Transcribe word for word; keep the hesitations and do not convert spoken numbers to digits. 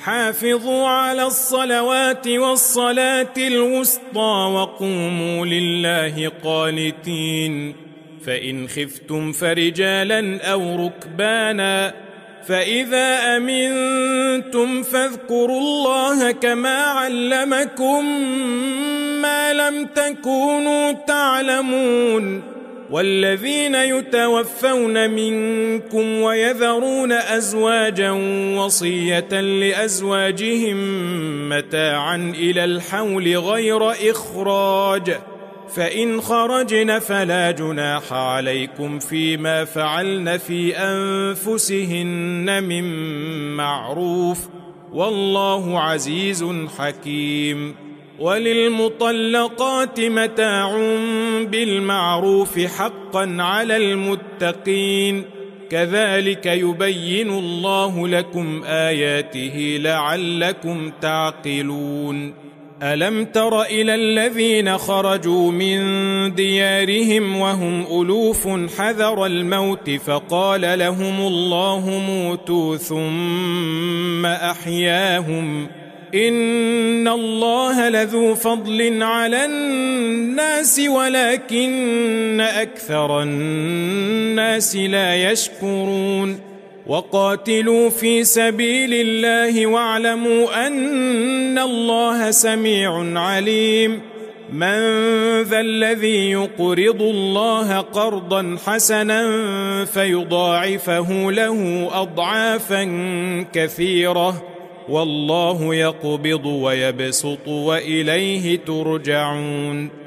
حافظوا على الصلوات والصلاة الوسطى وقوموا لله قانتين. فإن خفتم فرجالا أو ركبانا فإذا أمنتم فاذكروا الله كما علمكم ما لم تكونوا تعلمون. والذين يتوفون منكم ويذرون أزواجا وصية لأزواجهم متاعا إلى الحول غير إخراج، فإن خرجن فلا جناح عليكم فيما فعلن في أنفسهن من معروف، والله عزيز حكيم. وللمطلقات متاع بالمعروف حقا على المتقين، كذلك يبين الله لكم آياته لعلكم تعقلون. ألم تر إلى الذين خرجوا من ديارهم وهم ألوف حذر الموت فقال لهم الله موتوا ثم أحياهم، إن الله لذو فضل على الناس ولكن أكثر الناس لا يشكرون. وقاتلوا في سبيل الله واعلموا أن الله سميع عليم. من ذا الذي يقرض الله قرضا حسنا فيضاعفه له أضعافا كثيرة، والله يقبض ويبسط وإليه ترجعون.